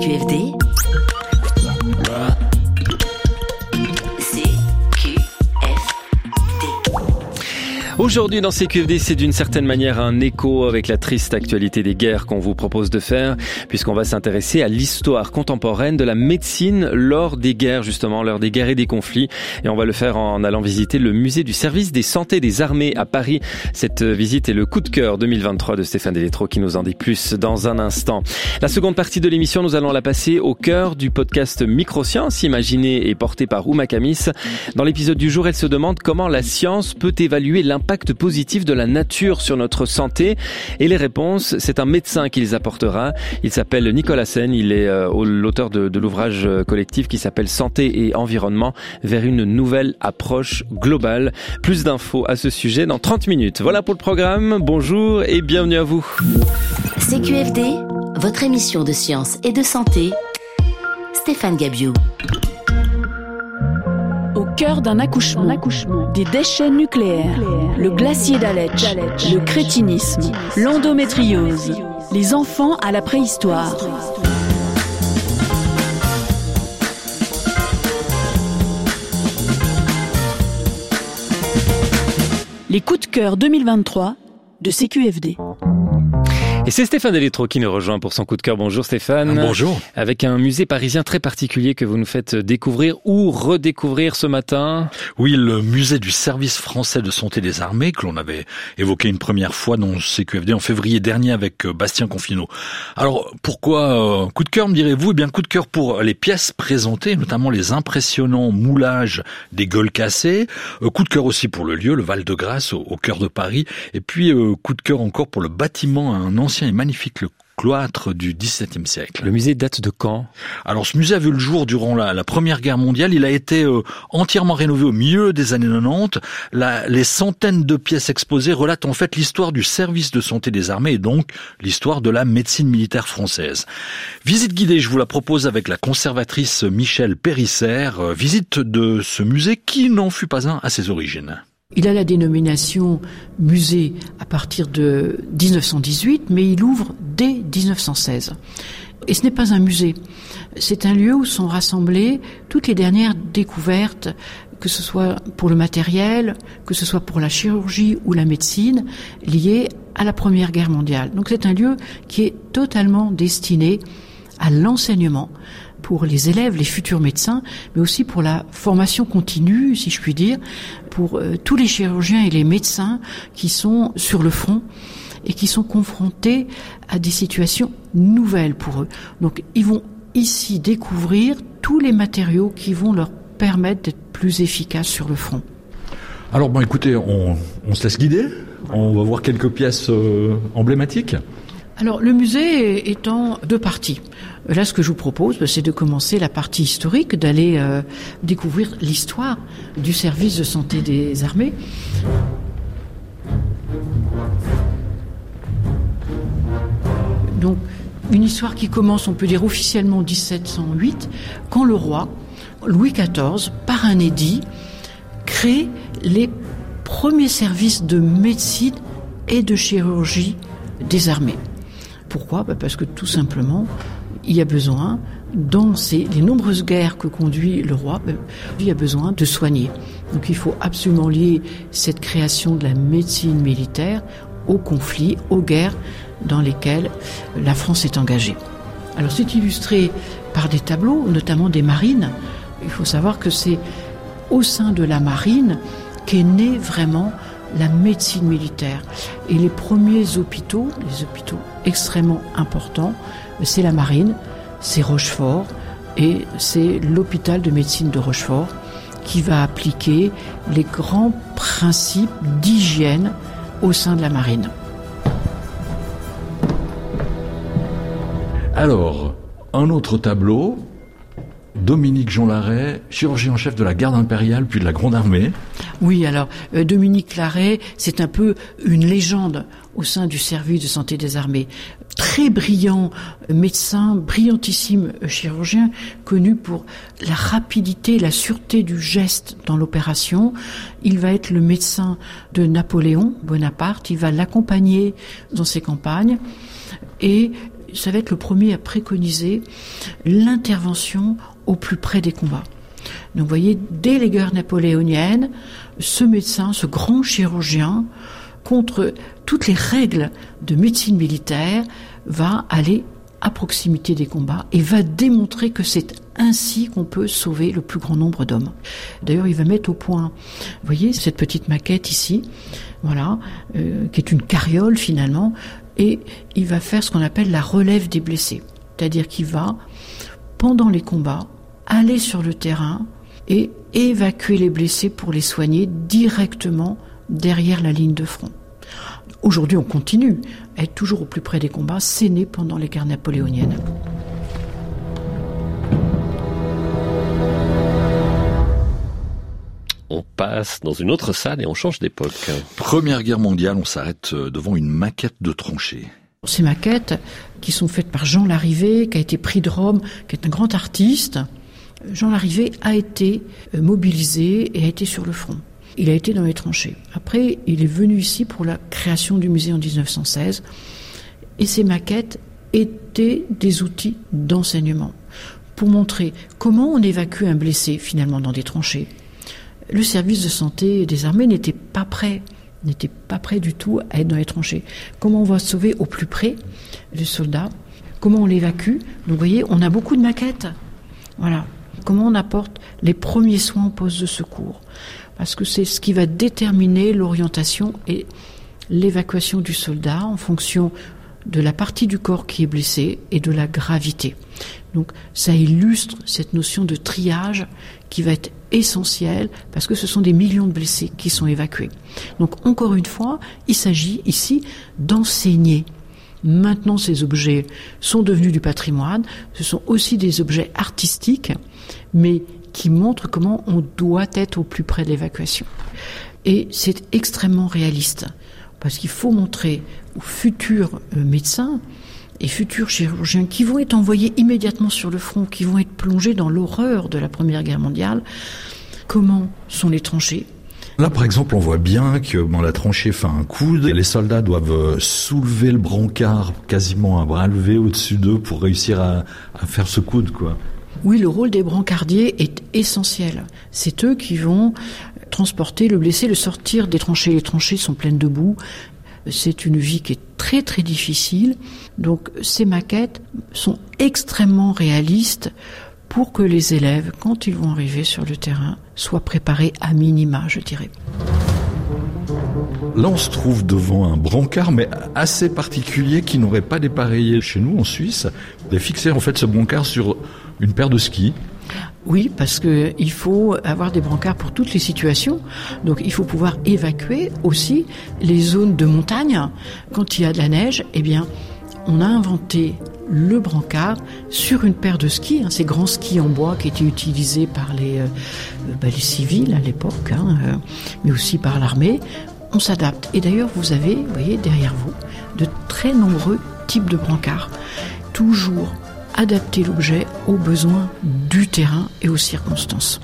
CQFD, Aujourd'hui dans CQFD, c'est d'une certaine manière un écho avec la triste actualité des guerres qu'on vous propose de faire, puisqu'on va s'intéresser à l'histoire contemporaine de la médecine lors des guerres, justement, lors des guerres et des conflits. Et on va le faire en allant visiter le musée du service des santé des armées à Paris. Cette visite est le coup de cœur 2023 de Stéphane Delétro qui nous en dit plus dans un instant. La seconde partie de l'émission, nous allons la passer au cœur du podcast Microsciences, imaginé et porté par Ouma Kamis. Dans l'épisode du jour, elle se demande comment la science peut évaluer l'impact positif de la nature sur notre santé. Et les réponses, c'est un médecin qui les apportera. Il s'appelle Nicolas Sen. Il est l'auteur de l'ouvrage collectif qui s'appelle Santé et environnement vers une nouvelle approche globale. Plus d'infos à ce sujet dans 30 minutes. Voilà pour le programme. Bonjour et bienvenue à vous. CQFD, votre émission de science et de santé. Stéphane Gabiou. Au cœur d'un accouchement, des déchets nucléaires, le glacier d'Aletsch, le crétinisme, l'endométriose, les enfants à la préhistoire. Les coups de cœur 2023 de CQFD. Et c'est Stéphane Delétro qui nous rejoint pour son coup de cœur. Bonjour Stéphane. Bonjour. Avec un musée parisien très particulier que vous nous faites découvrir ou redécouvrir ce matin. Oui, le musée du service français de santé des armées que l'on avait évoqué une première fois dans CQFD en février dernier avec Bastien Confineau. Alors pourquoi coup de cœur me direz-vous ? Eh bien coup de cœur pour les pièces présentées, notamment les impressionnants moulages des gueules cassées. Coup de cœur aussi pour le lieu, le Val-de-Grâce au cœur de Paris. Et puis coup de cœur encore pour le bâtiment, un ancien et magnifique le cloître du XVIIe siècle. Le musée date de quand ? Alors ce musée a vu le jour durant la Première Guerre mondiale. Il a été entièrement rénové au milieu des années 90. Les centaines de pièces exposées relatent en fait l'histoire du service de santé des armées et donc l'histoire de la médecine militaire française. Visite guidée, je vous la propose avec la conservatrice Michèle Périssère. Visite de ce musée qui n'en fut pas un à ses origines. Il a la dénomination musée à partir de 1918, mais il ouvre dès 1916. Et ce n'est pas un musée. C'est un lieu où sont rassemblées toutes les dernières découvertes, que ce soit pour le matériel, que ce soit pour la chirurgie ou la médecine, liées à la Première Guerre mondiale. Donc c'est un lieu qui est totalement destiné à l'enseignement pour les élèves, les futurs médecins, mais aussi pour la formation continue, si je puis dire, pour tous les chirurgiens et les médecins qui sont sur le front et qui sont confrontés à des situations nouvelles pour eux. Donc ils vont ici découvrir tous les matériaux qui vont leur permettre d'être plus efficaces sur le front. Alors bon, écoutez, on se laisse guider. On va voir quelques pièces emblématiques. Alors, le musée est en deux parties. Là, ce que je vous propose, c'est de commencer la partie historique, d'aller découvrir l'histoire du service de santé des armées. Donc, une histoire qui commence, on peut dire officiellement en 1708, quand le roi, Louis XIV, par un édit, crée les premiers services de médecine et de chirurgie des armées. Pourquoi ? Parce que tout simplement, il y a besoin, dans les nombreuses guerres que conduit le roi, il y a besoin de soigner. Donc il faut absolument lier cette création de la médecine militaire aux conflits, aux guerres dans lesquelles la France est engagée. Alors c'est illustré par des tableaux, notamment des marines. Il faut savoir que c'est au sein de la marine qu'est née vraiment la médecine militaire. Et les premiers hôpitaux, les hôpitaux extrêmement importants, c'est la marine, c'est Rochefort, et c'est l'hôpital de médecine de Rochefort qui va appliquer les grands principes d'hygiène au sein de la marine. Alors, un autre tableau, Dominique Jean Larrey, chirurgien en chef de la garde impériale puis de la Grande Armée. Oui, alors Dominique Larrey, c'est un peu une légende au sein du service de santé des armées. Très brillant médecin, brillantissime chirurgien, connu pour la rapidité, la sûreté du geste dans l'opération. Il va être le médecin de Napoléon Bonaparte, il va l'accompagner dans ses campagnes et ça va être le premier à préconiser l'intervention au plus près des combats. Donc vous voyez, dès les guerres napoléoniennes, ce médecin, ce grand chirurgien, contre toutes les règles de médecine militaire, va aller à proximité des combats et va démontrer que c'est ainsi qu'on peut sauver le plus grand nombre d'hommes. D'ailleurs, il va mettre au point, vous voyez, cette petite maquette ici, voilà, qui est une carriole finalement, et il va faire ce qu'on appelle la relève des blessés. C'est-à-dire qu'il va, pendant les combats, aller sur le terrain et évacuer les blessés pour les soigner directement derrière la ligne de front. Aujourd'hui, on continue à être toujours au plus près des combats. C'est né pendant les guerres napoléoniennes. On passe dans une autre salle et on change d'époque. Première Guerre mondiale, on s'arrête devant une maquette de tranchée. Ces maquettes qui sont faites par Jean Larrivé, qui a été prix de Rome, qui est un grand artiste. Jean Larrivé a été mobilisé et a été sur le front. Il a été dans les tranchées. Après, il est venu ici pour la création du musée en 1916. Et ces maquettes étaient des outils d'enseignement pour montrer comment on évacue un blessé finalement dans des tranchées. Le service de santé des armées n'était pas prêt du tout à être dans les tranchées. Comment on va sauver au plus près le soldat? Comment on l'évacue? Donc vous voyez, on a beaucoup de maquettes. Voilà. Comment on apporte les premiers soins au poste de secours? Parce que c'est ce qui va déterminer l'orientation et l'évacuation du soldat en fonction de la partie du corps qui est blessée et de la gravité. Donc ça illustre cette notion de triage qui va être essentielle parce que ce sont des millions de blessés qui sont évacués. Donc encore une fois, il s'agit ici d'enseigner. Maintenant, ces objets sont devenus du patrimoine. Ce sont aussi des objets artistiques, mais qui montrent comment on doit être au plus près de l'évacuation. Et c'est extrêmement réaliste, parce qu'il faut montrer aux futurs médecins et futurs chirurgiens qui vont être envoyés immédiatement sur le front, qui vont être plongés dans l'horreur de la Première Guerre mondiale, comment sont les tranchées. Là, par exemple, on voit bien que la tranchée fait un coude. Les soldats doivent soulever le brancard quasiment à bras levés au-dessus d'eux pour réussir à faire ce coude, quoi. Oui, le rôle des brancardiers est essentiel. C'est eux qui vont transporter le blessé, le sortir des tranchées. Les tranchées sont pleines de boue. C'est une vie qui est très très difficile. Donc ces maquettes sont extrêmement réalistes pour que les élèves, quand ils vont arriver sur le terrain, soient préparés à minima, je dirais. Là, on se trouve devant un brancard, mais assez particulier, qui n'aurait pas dépareillé chez nous, en Suisse. Vous avez fixé en fait ce brancard sur une paire de skis. Oui, parce que il faut avoir des brancards pour toutes les situations. Donc il faut pouvoir évacuer aussi les zones de montagne. Quand il y a de la neige, eh bien, on a inventé le brancard sur une paire de skis, ces grands skis en bois qui étaient utilisés par les civils à l'époque, mais aussi par l'armée. On s'adapte. Et d'ailleurs, vous avez, vous voyez, derrière vous, de très nombreux types de brancards. Toujours adapter l'objet aux besoins du terrain et aux circonstances.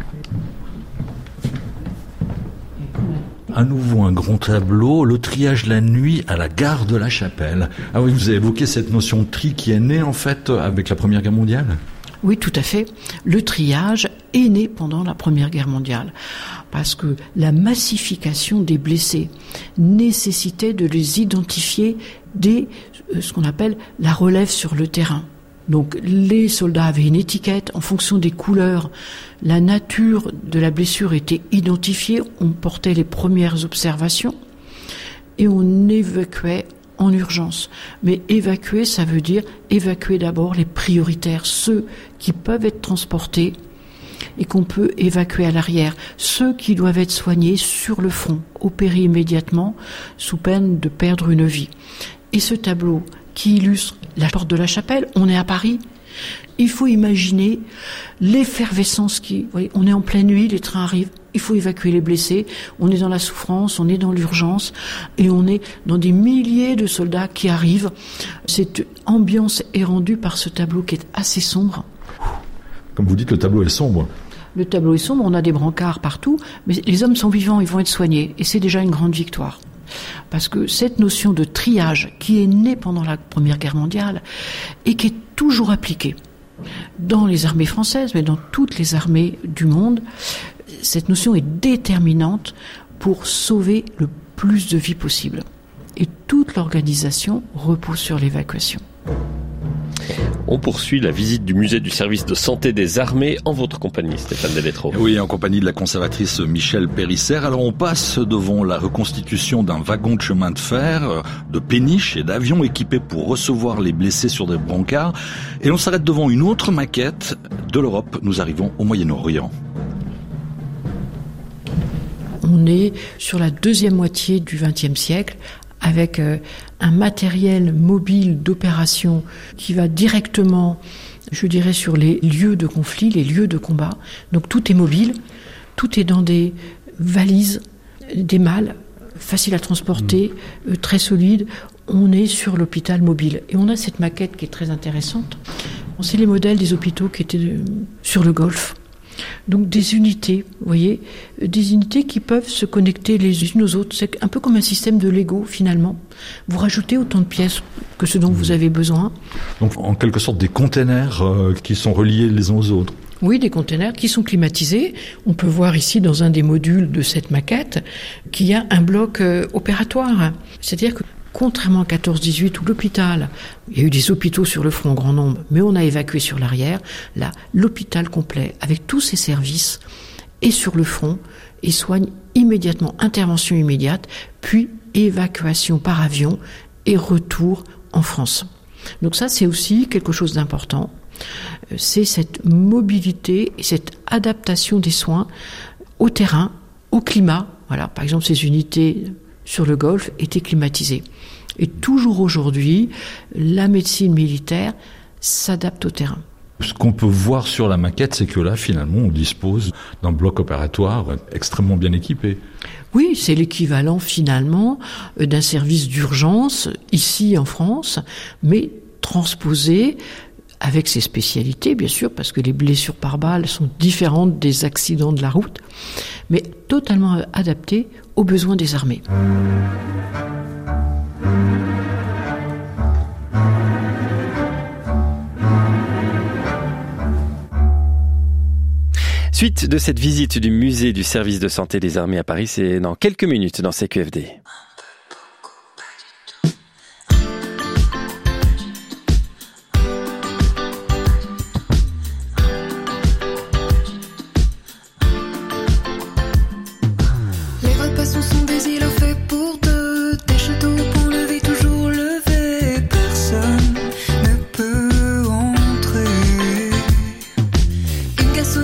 À nouveau un grand tableau, le triage la nuit à la gare de la Chapelle. Ah oui, vous avez évoqué cette notion de tri qui est née en fait avec la Première Guerre mondiale ? Oui, tout à fait. Le triage est né pendant la Première Guerre mondiale parce que la massification des blessés nécessitait de les identifier dès ce qu'on appelle la relève sur le terrain. Donc les soldats avaient une étiquette en fonction des couleurs. La nature de la blessure était identifiée. On portait les premières observations et on évacuait en urgence. Mais évacuer, ça veut dire évacuer d'abord les prioritaires, ceux qui peuvent être transportés et qu'on peut évacuer à l'arrière, ceux qui doivent être soignés sur le front, opérés immédiatement sous peine de perdre une vie. Et ce tableau qui illustre la porte de la Chapelle, on est à Paris. Il faut imaginer l'effervescence on est en pleine nuit, les trains arrivent, il faut évacuer les blessés, on est dans la souffrance, on est dans l'urgence, et on est dans des milliers de soldats qui arrivent. Cette ambiance est rendue par ce tableau qui est assez sombre. Comme vous dites, le tableau est sombre. Le tableau est sombre, on a des brancards partout, mais les hommes sont vivants, ils vont être soignés, et c'est déjà une grande victoire. Parce que cette notion de triage qui est née pendant la Première Guerre mondiale et qui est toujours appliquée dans les armées françaises, mais dans toutes les armées du monde, cette notion est déterminante pour sauver le plus de vies possible. Et toute l'organisation repose sur l'évacuation. On poursuit la visite du musée du service de santé des armées en votre compagnie, Stéphane Deletro. Oui, en compagnie de la conservatrice Michèle Périssère. Alors on passe devant la reconstitution d'un wagon de chemin de fer, de péniches et d'avions équipés pour recevoir les blessés sur des brancards. Et on s'arrête devant une autre maquette de l'Europe. Nous arrivons au Moyen-Orient. On est sur la deuxième moitié du XXe siècle, avec un matériel mobile d'opération qui va directement, je dirais, sur les lieux de conflit, les lieux de combat. Donc tout est mobile, tout est dans des valises, des malles, faciles à transporter, très solides. On est sur l'hôpital mobile. Et on a cette maquette qui est très intéressante. C'est les modèles des hôpitaux qui étaient sur le Golfe. Donc des unités, vous voyez, des unités qui peuvent se connecter les unes aux autres. C'est un peu comme un système de Lego finalement. Vous rajoutez autant de pièces que ce dont vous avez besoin. Donc en quelque sorte des containers qui sont reliés les uns aux autres. Oui, des containers qui sont climatisés. On peut voir ici dans un des modules de cette maquette qu'il y a un bloc opératoire. C'est-à-dire que contrairement à 14-18 où l'hôpital, il y a eu des hôpitaux sur le front en grand nombre, mais on a évacué sur l'arrière, là, l'hôpital complet, avec tous ses services, est sur le front et soigne immédiatement, intervention immédiate, puis évacuation par avion et retour en France. Donc ça, c'est aussi quelque chose d'important. C'est cette mobilité et cette adaptation des soins au terrain, au climat. Voilà, par exemple, ces unités sur le Golfe étaient climatisées. Et toujours aujourd'hui, la médecine militaire s'adapte au terrain. Ce qu'on peut voir sur la maquette, c'est que là, finalement, on dispose d'un bloc opératoire extrêmement bien équipé. Oui, c'est l'équivalent, finalement, d'un service d'urgence, ici en France, mais transposé avec ses spécialités, bien sûr, parce que les blessures par balle sont différentes des accidents de la route, mais totalement adaptées aux besoins des armées. Suite de cette visite du musée du service de santé des armées à Paris, c'est dans quelques minutes dans CQFD.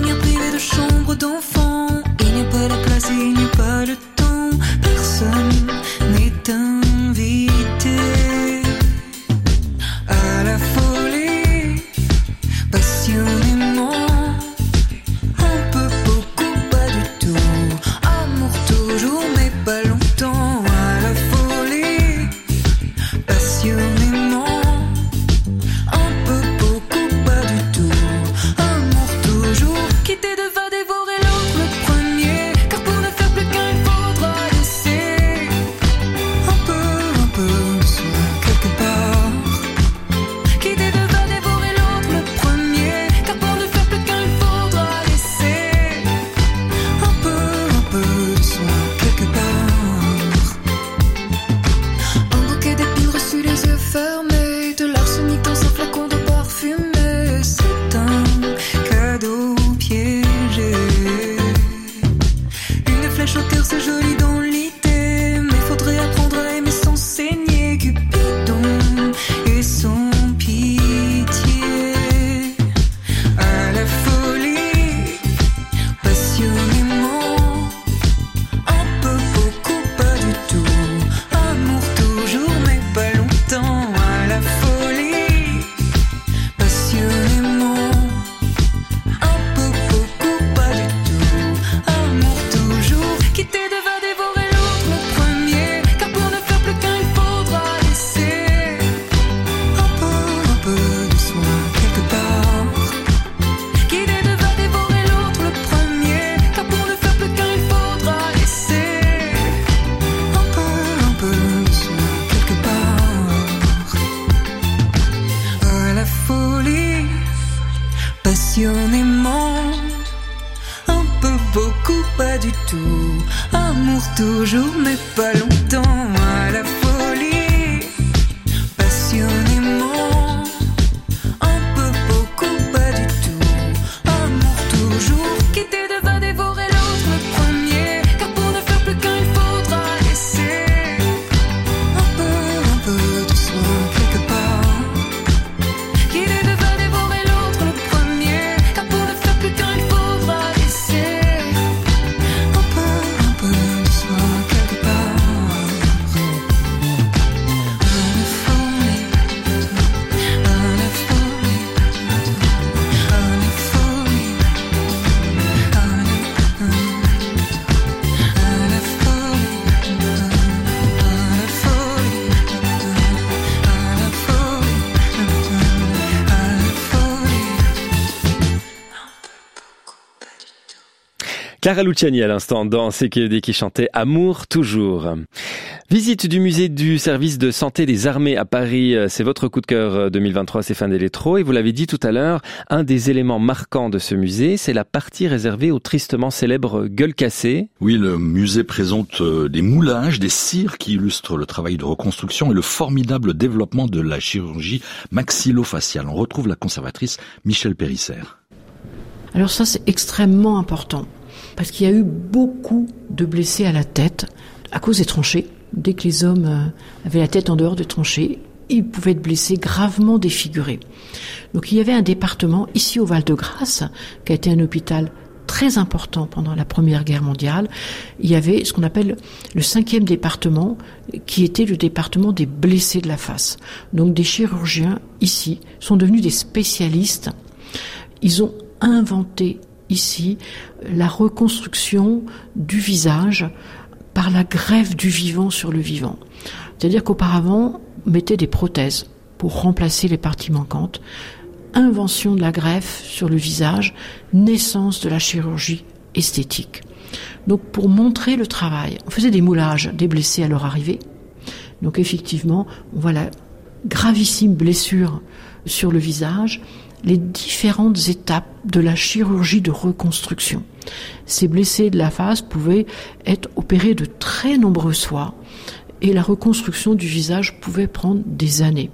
D'enfant, il n'y a pas la place, il n'y a pas le temps, personne toujours mais pas longtemps, à la folie, passionnément, un peu, beaucoup, pas du tout, amour toujours, quitter devant dévorer l'autre le premier, car pour ne faire plus qu'un il faudra laisser un peu de soi quelque part, quitter devant dévorer l'autre le premier, car pour ne faire plus qu'un il faudra laisser un peu de soi quelque part. Clara Luciani à l'instant dans CQFD qui chantait Amour toujours. Visite du musée du service de santé des armées à Paris, c'est votre coup de cœur 2023 Stéphane Deletreau, et vous l'avez dit tout à l'heure, un des éléments marquants de ce musée, c'est la partie réservée au tristement célèbre Gueule cassée. Oui, le musée présente des moulages, des cires qui illustrent le travail de reconstruction et le formidable développement de la chirurgie maxillofaciale. On retrouve la conservatrice Michèle Périssère. Alors ça, c'est extrêmement important, parce qu'il y a eu beaucoup de blessés à la tête à cause des tranchées. Dès que les hommes avaient la tête en dehors des tranchées, ils pouvaient être blessés, gravement défigurés. Donc il y avait un département ici au Val-de-Grâce, qui a été un hôpital très important pendant la Première Guerre mondiale. Il y avait ce qu'on appelle le 5e département, qui était le département des blessés de la face. Donc des chirurgiens ici sont devenus des spécialistes. Ils ont inventé ici la reconstruction du visage par la greffe du vivant sur le vivant. C'est-à-dire qu'auparavant, on mettait des prothèses pour remplacer les parties manquantes. Invention de la greffe sur le visage, naissance de la chirurgie esthétique. Donc pour montrer le travail, on faisait des moulages des blessés à leur arrivée. Donc effectivement, on voit la gravissime blessure sur le visage, les différentes étapes de la chirurgie de reconstruction. Ces blessés de la face pouvaient être opérés de très nombreuses fois et la reconstruction du visage pouvait prendre des années.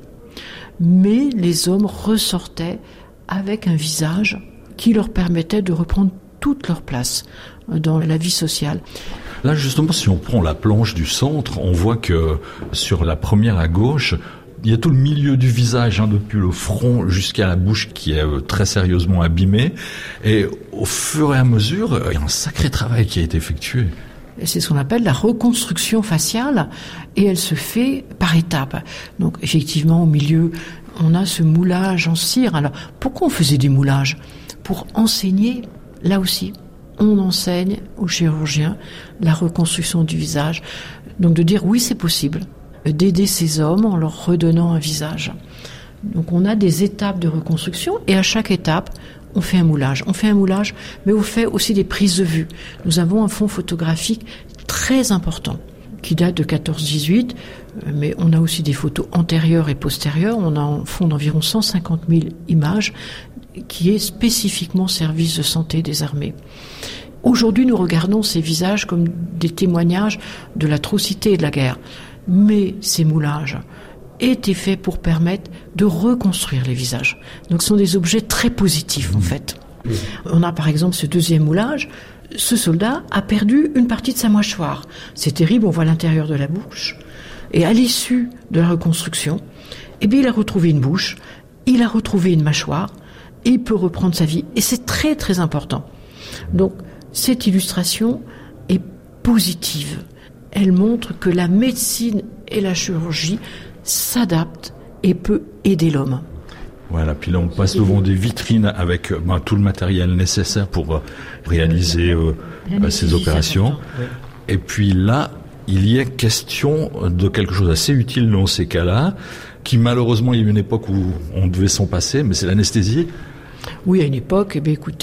Mais les hommes ressortaient avec un visage qui leur permettait de reprendre toute leur place dans la vie sociale. Là, justement, si on prend la planche du centre, on voit que sur la première à gauche, il y a tout le milieu du visage, depuis le front jusqu'à la bouche qui est très sérieusement abîmée. Et au fur et à mesure, il y a un sacré travail qui a été effectué. Et c'est ce qu'on appelle la reconstruction faciale, et elle se fait par étapes. Donc effectivement, au milieu, on a ce moulage en cire. Alors, pourquoi on faisait des moulages ? Pour enseigner, là aussi, on enseigne aux chirurgiens la reconstruction du visage. Donc de dire oui, c'est possible, d'aider ces hommes en leur redonnant un visage. Donc on a des étapes de reconstruction, et à chaque étape, on fait un moulage. On fait un moulage, mais on fait aussi des prises de vue. Nous avons un fonds photographique très important, qui date de 14-18, mais on a aussi des photos antérieures et postérieures. On a un fonds d'environ 150 000 images, qui est spécifiquement service de santé des armées. Aujourd'hui, nous regardons ces visages comme des témoignages de l'atrocité et de la guerre. Mais ces moulages étaient faits pour permettre de reconstruire les visages. Donc ce sont des objets très positifs en fait. On a par exemple ce deuxième moulage. Ce soldat a perdu une partie de sa mâchoire. C'est terrible, on voit l'intérieur de la bouche. Et à l'issue de la reconstruction, il a retrouvé une bouche, il a retrouvé une mâchoire, et il peut reprendre sa vie. Et c'est très très important. Donc cette illustration est positive. Elle montre que la médecine et la chirurgie s'adaptent et peut aider l'homme. Voilà, puis là on passe devant des vitrines avec tout le matériel nécessaire pour réaliser ces opérations. Et puis là, il y a question de quelque chose d'assez utile dans ces cas-là, qui malheureusement il y a eu une époque où on devait s'en passer, mais c'est l'anesthésie. Oui, à une époque,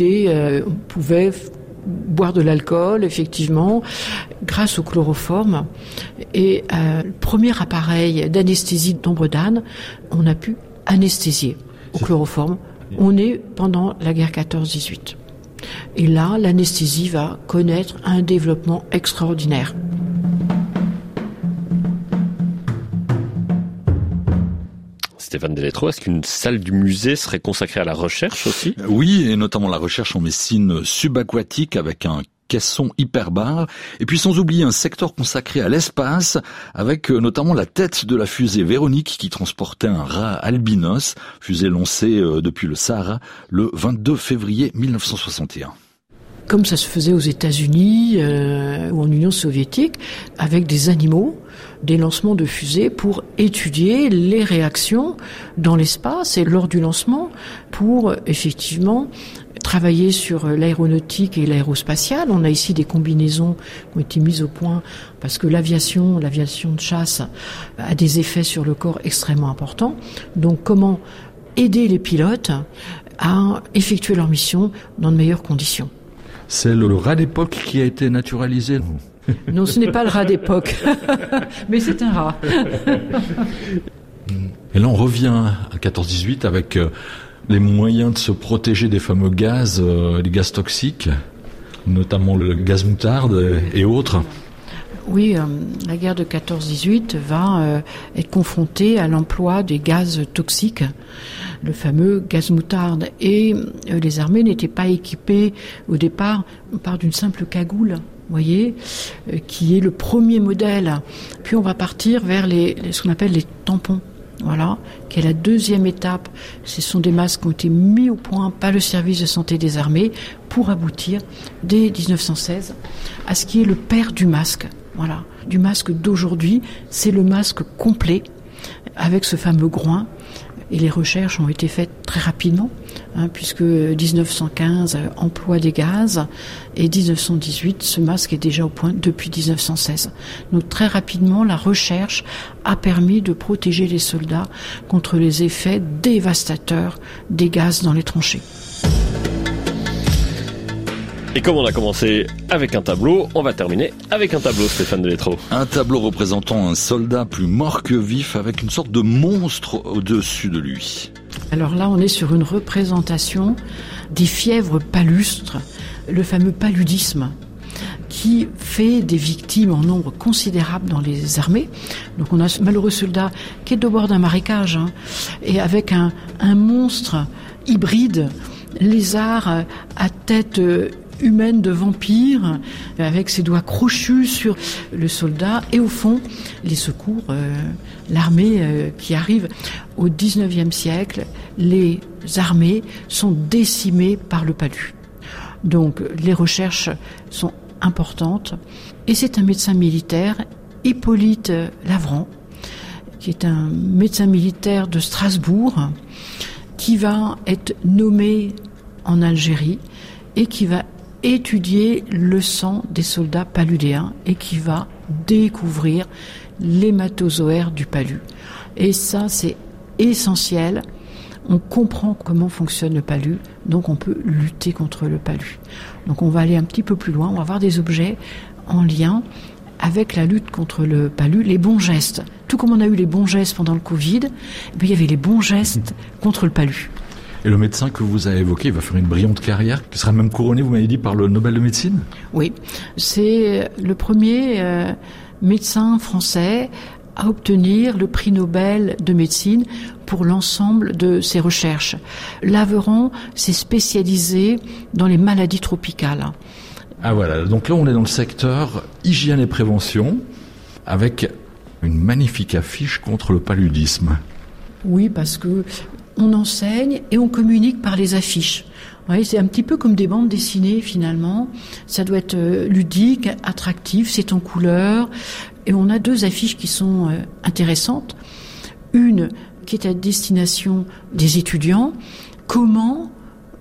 on pouvait boire de l'alcool, effectivement, grâce au chloroforme. Et le premier appareil d'anesthésie d'ombre d'âne, on a pu anesthésier au chloroforme. On est pendant la guerre 14-18. Et là, l'anesthésie va connaître un développement extraordinaire. Stéphane Deletreau, est-ce qu'une salle du musée serait consacrée à la recherche aussi ? Oui, et notamment la recherche en médecine subaquatique avec un caisson hyperbare, et puis sans oublier un secteur consacré à l'espace, avec notamment la tête de la fusée Véronique qui transportait un rat albinos, fusée lancée depuis le Sahara le 22 février 1961. Comme ça se faisait aux États-Unis ou en Union soviétique, avec des animaux, des lancements de fusées pour étudier les réactions dans l'espace et lors du lancement pour effectivement travailler sur l'aéronautique et l'aérospatiale. On a ici des combinaisons qui ont été mises au point parce que l'aviation de chasse a des effets sur le corps extrêmement importants. Donc comment aider les pilotes à effectuer leur mission dans de meilleures conditions. C'est le rat d'époque qui a été naturalisé. Non, ce n'est pas le rat d'époque, mais c'est un rat. Et là, on revient à 14-18 avec les moyens de se protéger des fameux gaz, les gaz toxiques, notamment le gaz moutarde et autres. Oui, la guerre de 14-18 va être confrontée à l'emploi des gaz toxiques, le fameux gaz moutarde. Et les armées n'étaient pas équipées au départ, on part d'une simple cagoule, voyez, qui est le premier modèle. Puis on va partir vers ce qu'on appelle les tampons. Voilà, qui est la deuxième étape. Ce sont des masques qui ont été mis au point par le service de santé des armées pour aboutir, dès 1916, à ce qui est le père du masque. Voilà, du masque d'aujourd'hui, c'est le masque complet, avec ce fameux groin. Et les recherches ont été faites très rapidement, puisque 1915, emploi des gaz, et 1918, ce masque est déjà au point depuis 1916. Donc très rapidement, la recherche a permis de protéger les soldats contre les effets dévastateurs des gaz dans les tranchées. Et comme on a commencé avec un tableau, on va terminer avec un tableau, Stéphane Deletreau. Un tableau représentant un soldat plus mort que vif avec une sorte de monstre au-dessus de lui. Alors là, on est sur une représentation des fièvres palustres, le fameux paludisme, qui fait des victimes en nombre considérable dans les armées. Donc on a ce malheureux soldat qui est au bord d'un marécage, et avec un monstre hybride, lézard à tête humaine de vampire, avec ses doigts crochus sur le soldat, et au fond, les secours, l'armée qui arrive. Au 19e siècle, les armées sont décimées par le palu. Donc les recherches sont importantes, et c'est un médecin militaire, Hippolyte Lavran, qui est un médecin militaire de Strasbourg, qui va être nommé en Algérie et qui va étudier le sang des soldats paludéens et qui va découvrir l'hématozoaire du palu. Et ça, c'est essentiel. On comprend comment fonctionne le palu, donc on peut lutter contre le palu. Donc on va aller un petit peu plus loin, on va avoir des objets en lien avec la lutte contre le palu, les bons gestes. Tout comme on a eu les bons gestes pendant le Covid, il y avait les bons gestes contre le palu. Et le médecin que vous avez évoqué, il va faire une brillante carrière, qui sera même couronné, vous m'avez dit, par le Nobel de médecine ? Oui, c'est le premier médecin français à obtenir le prix Nobel de médecine pour l'ensemble de ses recherches. Lavran s'est spécialisé dans les maladies tropicales. Ah voilà, donc là on est dans le secteur hygiène et prévention, avec une magnifique affiche contre le paludisme. Oui, parce que on enseigne et on communique par les affiches. Oui, c'est un petit peu comme des bandes dessinées finalement. Ça doit être ludique, attractif, c'est en couleur. Et on a deux affiches qui sont intéressantes. Une qui est à destination des étudiants. Comment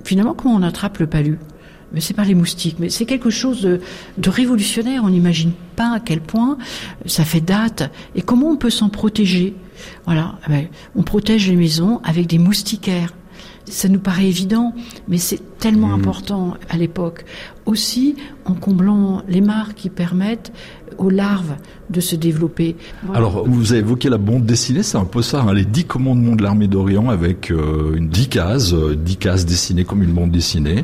on attrape le palu ? Mais c'est par les moustiques. Mais c'est quelque chose de révolutionnaire. On n'imagine pas à quel point ça fait date. Et comment on peut s'en protéger ? Voilà, on protège les maisons avec des moustiquaires. Ça nous paraît évident, mais c'est tellement important à l'époque. Aussi, en comblant les mares qui permettent aux larves de se développer. Voilà. Alors, vous avez évoqué la bande dessinée, c'est un peu ça, les 10 commandements de l'armée d'Orient avec 10 cases dessinées comme une bande dessinée.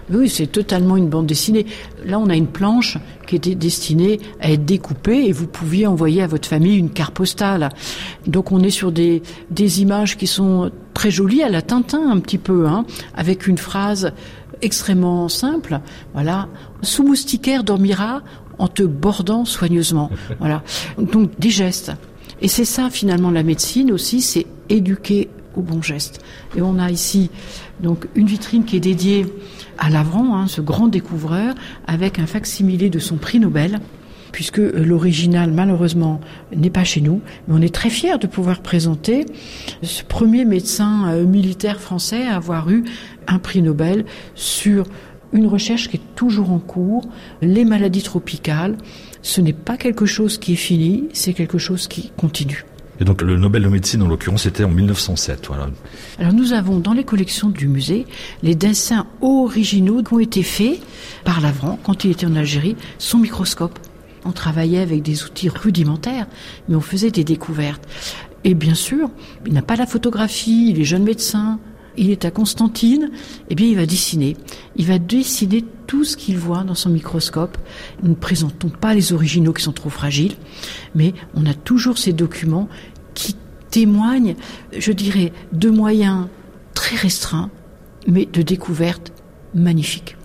Oui, c'est totalement une bande dessinée. Là, on a une planche qui était destinée à être découpée et vous pouviez envoyer à votre famille une carte postale. Donc, on est sur des images qui sont très jolies, à la Tintin un petit peu, avec une phrase extrêmement simple. Voilà. Sous moustiquaire dormira en te bordant soigneusement. Voilà. Donc, des gestes. Et c'est ça, finalement, la médecine aussi, c'est éduquer au bon geste. Et on a ici donc une vitrine qui est dédiée à Lavran, ce grand découvreur, avec un fac-similé de son prix Nobel, puisque l'original, malheureusement, n'est pas chez nous. Mais on est très fiers de pouvoir présenter ce premier médecin militaire français à avoir eu un prix Nobel sur une recherche qui est toujours en cours, les maladies tropicales. Ce n'est pas quelque chose qui est fini, c'est quelque chose qui continue. Et donc le Nobel de médecine, en l'occurrence, c'était en 1907. Voilà. Alors nous avons dans les collections du musée les dessins originaux qui ont été faits par Lavran quand il était en Algérie, son microscope. On travaillait avec des outils rudimentaires, mais on faisait des découvertes. Et bien sûr, il n'a pas la photographie, il est jeune médecin, il est à Constantine, eh bien il va dessiner. Il va dessiner tout ce qu'il voit dans son microscope. Nous ne présentons pas les originaux qui sont trop fragiles, mais on a toujours ces documents qui témoignent, je dirais, de moyens très restreints, mais de découvertes magnifiques.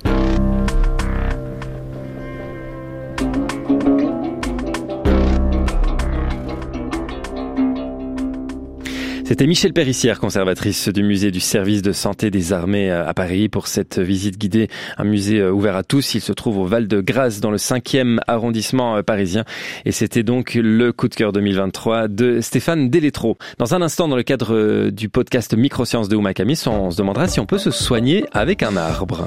C'était Michèle Périssière, conservatrice du musée du service de santé des armées à Paris, pour cette visite guidée. Un musée ouvert à tous. Il se trouve au Val-de-Grâce, dans le 5e arrondissement parisien. Et c'était donc le coup de cœur 2023 de Stéphane Delétro. Dans un instant, dans le cadre du podcast Microsciences de Ouma Kamis, on se demandera si on peut se soigner avec un arbre.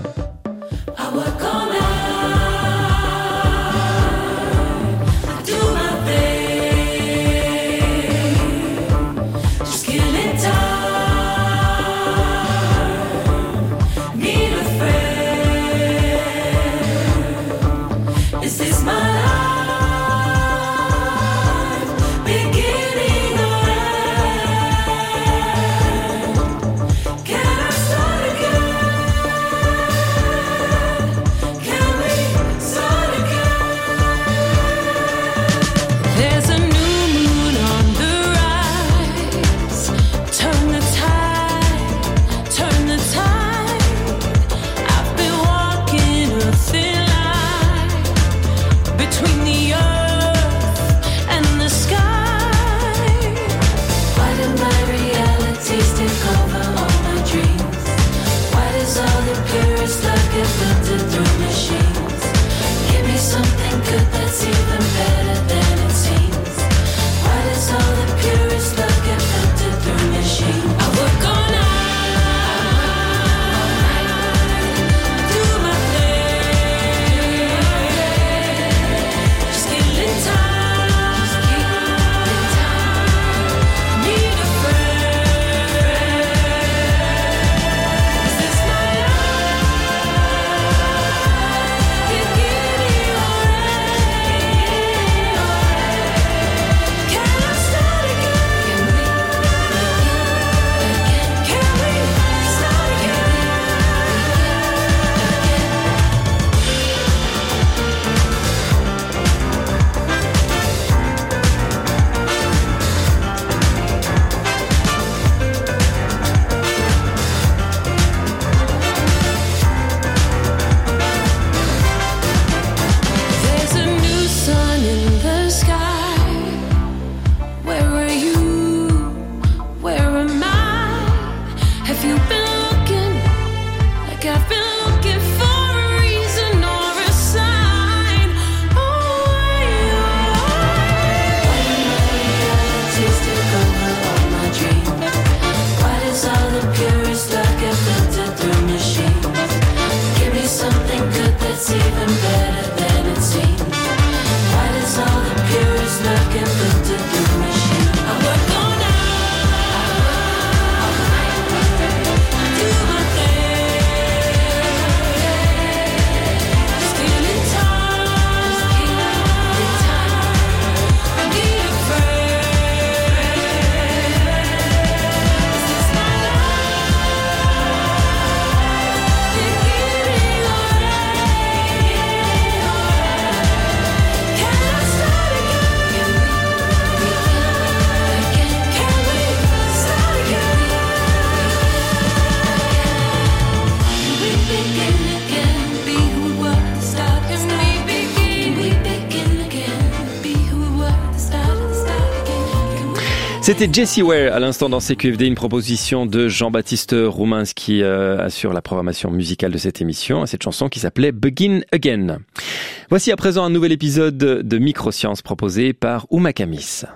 C'était Jessie Ware à l'instant dans CQFD, une proposition de Jean-Baptiste Roumins qui assure la programmation musicale de cette émission, à cette chanson qui s'appelait Begin Again. Voici à présent un nouvel épisode de Microsciences proposé par Ouma Kamis.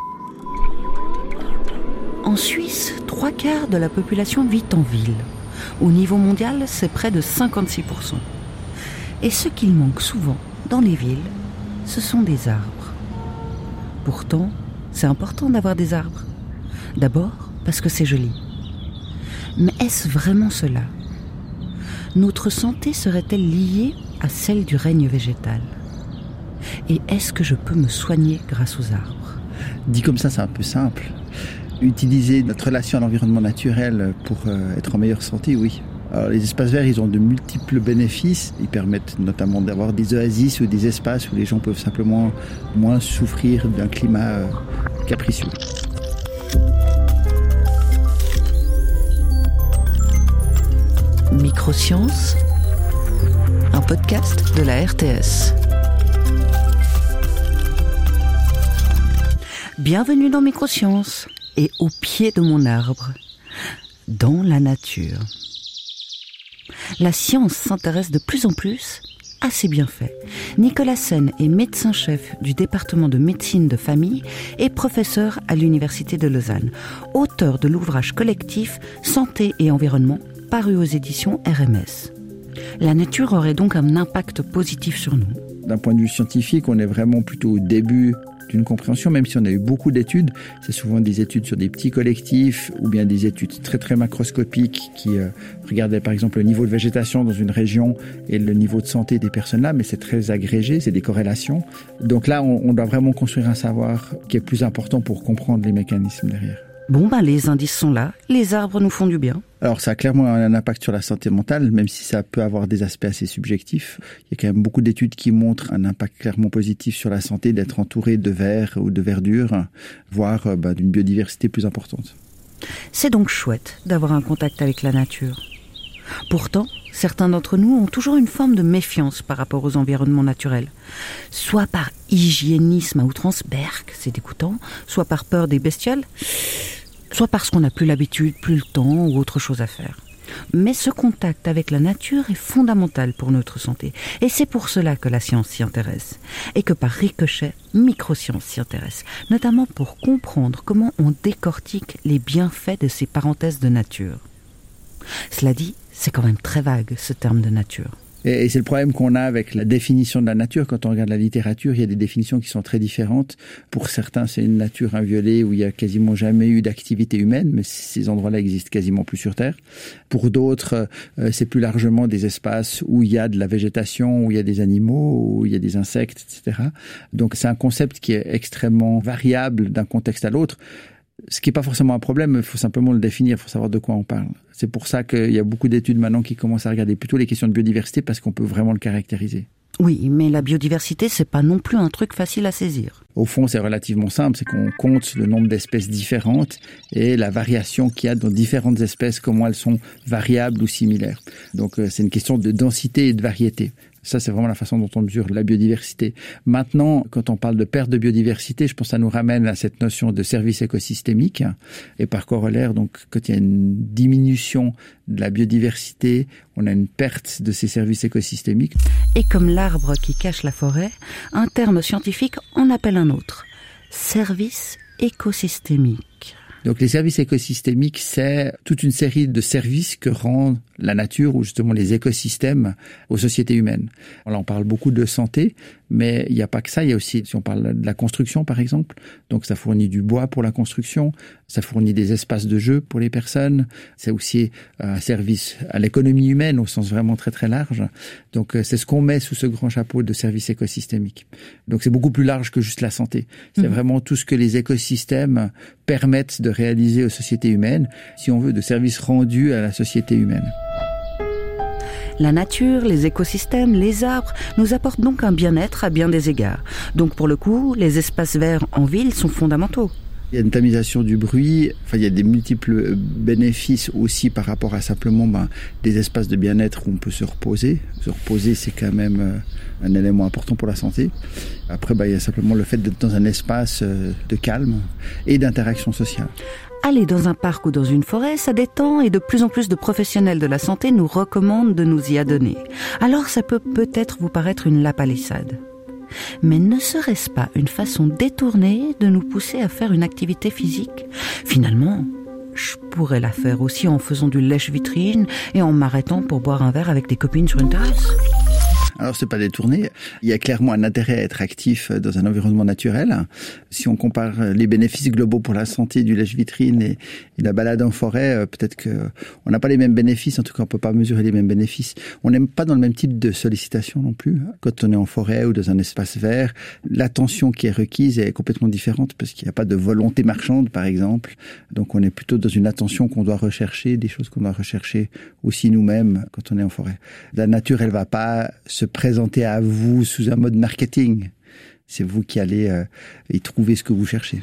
En Suisse, 3/4 de la population vit en ville. Au niveau mondial, c'est près de 56%. Et ce qu'il manque souvent dans les villes, ce sont des arbres. Pourtant, c'est important d'avoir des arbres. D'abord, parce que c'est joli. Mais est-ce vraiment cela ? Notre santé serait-elle liée à celle du règne végétal ? Et est-ce que je peux me soigner grâce aux arbres ? Dit comme ça, c'est un peu simple. Utiliser notre relation à l'environnement naturel pour être en meilleure santé, oui. Alors, les espaces verts, ils ont de multiples bénéfices. Ils permettent notamment d'avoir des oasis ou des espaces où les gens peuvent simplement moins souffrir d'un climat capricieux. Microsciences, un podcast de la RTS. Bienvenue dans Microsciences et au pied de mon arbre, dans la nature. La science s'intéresse de plus en plus à ses bienfaits. Nicolas Sen est médecin-chef du département de médecine de famille et professeur à l'Université de Lausanne, auteur de l'ouvrage collectif Santé et environnement, paru aux éditions RMS. La nature aurait donc un impact positif sur nous. D'un point de vue scientifique, on est vraiment plutôt au début d'une compréhension, même si on a eu beaucoup d'études. C'est souvent des études sur des petits collectifs ou bien des études très très macroscopiques qui regardaient par exemple le niveau de végétation dans une région et le niveau de santé des personnes là, mais c'est très agrégé, c'est des corrélations. Donc là, on doit vraiment construire un savoir qui est plus important pour comprendre les mécanismes derrière. Bon, les indices sont là, les arbres nous font du bien. Alors ça a clairement un impact sur la santé mentale, même si ça peut avoir des aspects assez subjectifs. Il y a quand même beaucoup d'études qui montrent un impact clairement positif sur la santé d'être entouré de verre ou de verdure, voire d'une biodiversité plus importante. C'est donc chouette d'avoir un contact avec la nature. Pourtant, certains d'entre nous ont toujours une forme de méfiance par rapport aux environnements naturels. Soit par hygiénisme à outrance, berk, c'est dégoûtant, soit par peur des bestioles, soit parce qu'on n'a plus l'habitude, plus le temps ou autre chose à faire. Mais ce contact avec la nature est fondamental pour notre santé. Et c'est pour cela que la science s'y intéresse. Et que par ricochet, Microsciences s'y intéresse. Notamment pour comprendre comment on décortique les bienfaits de ces parenthèses de nature. Cela dit, c'est quand même très vague ce terme de nature. Et c'est le problème qu'on a avec la définition de la nature. Quand on regarde la littérature, il y a des définitions qui sont très différentes. Pour certains, c'est une nature inviolée où il y a quasiment jamais eu d'activité humaine, mais ces endroits-là existent quasiment plus sur Terre. Pour d'autres, c'est plus largement des espaces où il y a de la végétation, où il y a des animaux, où il y a des insectes, etc. Donc c'est un concept qui est extrêmement variable d'un contexte à l'autre. Ce qui n'est pas forcément un problème, il faut simplement le définir, il faut savoir de quoi on parle. C'est pour ça qu'il y a beaucoup d'études maintenant qui commencent à regarder plutôt les questions de biodiversité parce qu'on peut vraiment le caractériser. Oui, mais la biodiversité, c'est pas non plus un truc facile à saisir. Au fond, c'est relativement simple, c'est qu'on compte le nombre d'espèces différentes et la variation qu'il y a dans différentes espèces, comment elles sont variables ou similaires. Donc c'est une question de densité et de variété. Ça, c'est vraiment la façon dont on mesure la biodiversité. Maintenant, quand on parle de perte de biodiversité, je pense que ça nous ramène à cette notion de service écosystémique. Et par corollaire, donc, quand il y a une diminution de la biodiversité, on a une perte de ces services écosystémiques. Et comme l'arbre qui cache la forêt, un terme scientifique en appelle un autre. Service écosystémique. Donc les services écosystémiques, c'est toute une série de services que rend la nature ou justement les écosystèmes aux sociétés humaines. Là, on parle beaucoup de santé, mais il n'y a pas que ça. Il y a aussi, si on parle de la construction par exemple, donc ça fournit du bois pour la construction, ça fournit des espaces de jeu pour les personnes, c'est aussi un service à l'économie humaine au sens vraiment très très large. Donc c'est ce qu'on met sous ce grand chapeau de services écosystémiques. Donc c'est beaucoup plus large que juste la santé. C'est vraiment tout ce que les écosystèmes permettent de réaliser aux sociétés humaines, si on veut, de services rendus à la société humaine. La nature, les écosystèmes, les arbres nous apportent donc un bien-être à bien des égards. Donc pour le coup, les espaces verts en ville sont fondamentaux. Il y a une tamisation du bruit, il y a des multiples bénéfices aussi par rapport à simplement des espaces de bien-être où on peut se reposer. Se reposer, c'est quand même un élément important pour la santé. Après, il y a simplement le fait d'être dans un espace de calme et d'interaction sociale. Aller dans un parc ou dans une forêt, ça détend et de plus en plus de professionnels de la santé nous recommandent de nous y adonner. Alors ça peut peut-être vous paraître une lapalissade. Mais ne serait-ce pas une façon détournée de nous pousser à faire une activité physique ? Finalement, je pourrais la faire aussi en faisant du lèche-vitrine et en m'arrêtant pour boire un verre avec des copines sur une terrasse. Alors, c'est pas détourné. Il y a clairement un intérêt à être actif dans un environnement naturel. Si on compare les bénéfices globaux pour la santé du lèche-vitrine et la balade en forêt, peut-être que on n'a pas les mêmes bénéfices. En tout cas, on peut pas mesurer les mêmes bénéfices. On n'est pas dans le même type de sollicitation non plus. Quand on est en forêt ou dans un espace vert, l'attention qui est requise est complètement différente parce qu'il n'y a pas de volonté marchande, par exemple. Donc, on est plutôt dans une attention qu'on doit rechercher, des choses qu'on doit rechercher aussi nous-mêmes quand on est en forêt. La nature, elle va pas se présenter à vous sous un mode marketing. C'est vous qui allez y trouver ce que vous cherchez.